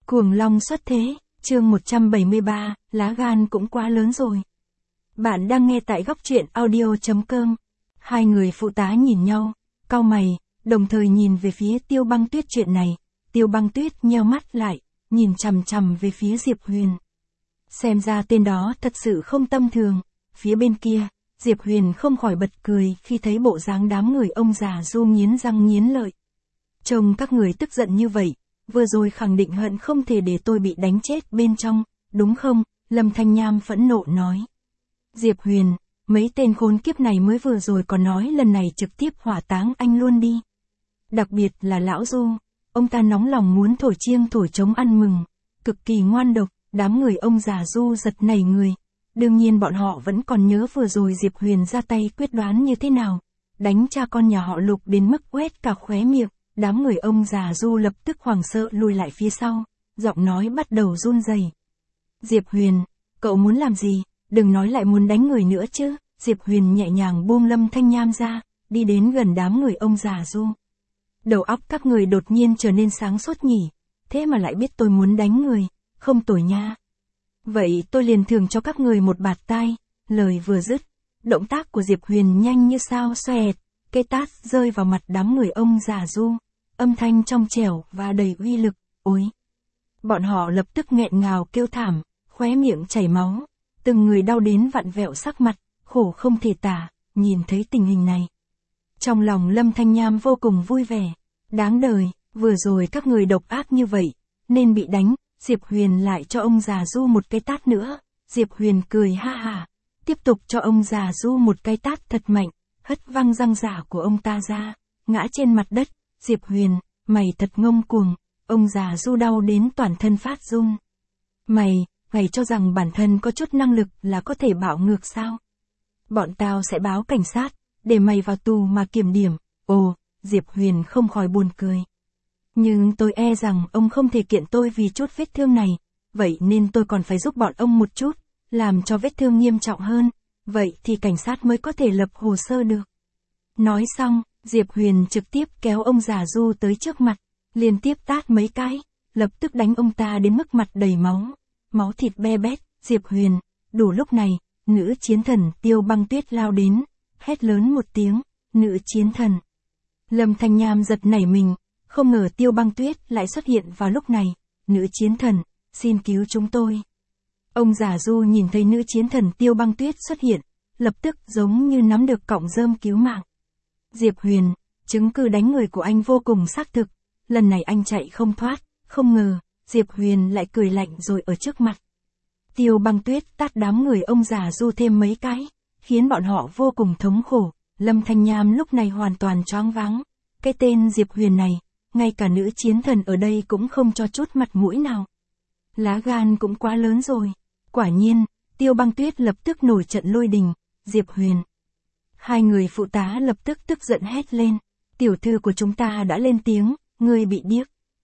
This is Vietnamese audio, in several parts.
Cuồng long xuất thế, chương 173, lá gan cũng quá lớn rồi. Bạn đang nghe tại góc truyện audio.com. Hai người phụ tá nhìn nhau, cau mày, đồng thời nhìn về phía Tiêu Băng Tuyết. Chuyện này, Tiêu Băng Tuyết nheo mắt lại, nhìn chằm chằm về phía Diệp Huyền. Xem ra tên đó thật sự không tầm thường. Phía bên kia, Diệp Huyền không khỏi bật cười khi thấy bộ dáng đám người ông già Du nghiến răng nghiến lợi. Trông các người tức giận như vậy, vừa rồi khẳng định hận không thể để tôi bị đánh chết bên trong, đúng không? Lâm Thanh Nham phẫn nộ nói. Diệp Huyền, mấy tên khốn kiếp này mới vừa rồi còn nói lần này trực tiếp hỏa táng anh luôn đi. Đặc biệt là lão Du, ông ta nóng lòng muốn thổi chiêng thổi trống ăn mừng, cực kỳ ngoan độc. Đám người ông già Du giật nảy người. Đương nhiên bọn họ vẫn còn nhớ vừa rồi Diệp Huyền ra tay quyết đoán như thế nào, đánh cha con nhà họ Lục đến mức quét cả khóe miệng. Đám người ông già Du lập tức hoảng sợ lùi lại phía sau, giọng nói bắt đầu run rẩy. Diệp Huyền, cậu muốn làm gì? Đừng nói lại muốn đánh người nữa chứ. Diệp Huyền nhẹ nhàng buông Lâm Thanh Nham ra, đi đến gần đám người ông già Du. Đầu óc các người đột nhiên trở nên sáng suốt nhỉ, thế mà lại biết tôi muốn đánh người, không tồi nha. Vậy tôi liền thưởng cho các người một bạt tai. Lời vừa dứt, động tác của Diệp Huyền nhanh như sao xoẹt, cây tát rơi vào mặt đám người ông già Du. Âm thanh trong trẻo và đầy uy lực, ối. Bọn họ lập tức nghẹn ngào kêu thảm, khóe miệng chảy máu, từng người đau đến vặn vẹo sắc mặt, khổ không thể tả. Nhìn thấy tình hình này, trong lòng Lâm Thanh Nham vô cùng vui vẻ. Đáng đời, vừa rồi các người độc ác như vậy, nên bị đánh. Diệp Huyền lại cho ông già Du một cái tát nữa. Diệp Huyền cười ha hả, tiếp tục cho ông già Du một cái tát thật mạnh, hất văng răng giả của ông ta ra, ngã trên mặt đất. Diệp Huyền, mày thật ngông cuồng. Ông già Du đau đến toàn thân phát run. Mày cho rằng bản thân có chút năng lực là có thể bạo ngược sao? Bọn tao sẽ báo cảnh sát, để mày vào tù mà kiểm điểm. Ồ, Diệp Huyền không khỏi buồn cười. Nhưng tôi e rằng ông không thể kiện tôi vì chút vết thương này, vậy nên tôi còn phải giúp bọn ông một chút, làm cho vết thương nghiêm trọng hơn, vậy thì cảnh sát mới có thể lập hồ sơ được. Nói xong, Diệp Huyền trực tiếp kéo ông già Du tới trước mặt, liên tiếp tát mấy cái, lập tức đánh ông ta đến mức mặt đầy máu, máu thịt be bét. Diệp Huyền, đủ. Lúc này, nữ chiến thần Tiêu Băng Tuyết lao đến, hét lớn một tiếng, nữ chiến thần. Lâm Thanh Nham giật nảy mình, không ngờ Tiêu Băng Tuyết lại xuất hiện vào lúc này. Nữ chiến thần, xin cứu chúng tôi. Ông già Du nhìn thấy nữ chiến thần Tiêu Băng Tuyết xuất hiện, lập tức giống như nắm được cọng rơm cứu mạng. Diệp Huyền, chứng cứ đánh người của anh vô cùng xác thực, lần này anh chạy không thoát. Không ngờ, Diệp Huyền lại cười lạnh rồi ở trước mặt Tiêu Băng Tuyết tát đám người ông già Du thêm mấy cái, khiến bọn họ vô cùng thống khổ. Lâm Thanh Nham lúc này hoàn toàn choáng váng. Cái tên Diệp Huyền này, ngay cả nữ chiến thần ở đây cũng không cho chút mặt mũi nào. Lá gan cũng quá lớn rồi. Quả nhiên, Tiêu Băng Tuyết lập tức nổi trận lôi đình. Diệp Huyền. Hai người phụ tá lập tức tức giận hét lên. Tiểu thư của chúng ta đã lên tiếng, ngươi bị điếc.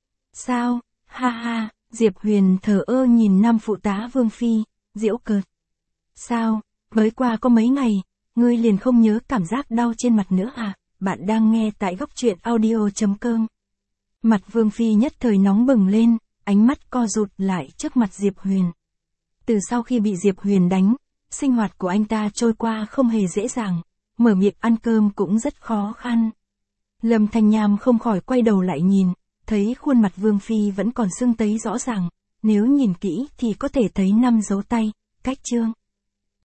Sao? Ha ha. Diệp Huyền thờ ơ nhìn năm phụ tá Vương Phi, giễu cợt. Sao? Mới qua có mấy ngày, ngươi liền không nhớ cảm giác đau trên mặt nữa à? Bạn đang nghe tại góc truyện audio.com. Mặt Vương Phi nhất thời nóng bừng lên, ánh mắt co rụt lại trước mặt Diệp Huyền. Từ sau khi bị Diệp Huyền đánh, sinh hoạt của anh ta trôi qua không hề dễ dàng, mở miệng ăn cơm cũng rất khó khăn. Lâm Thanh Nham không khỏi quay đầu lại nhìn, thấy khuôn mặt Vương Phi vẫn còn sưng tấy rõ ràng, nếu nhìn kỹ thì có thể thấy 5 dấu tay, cách chương.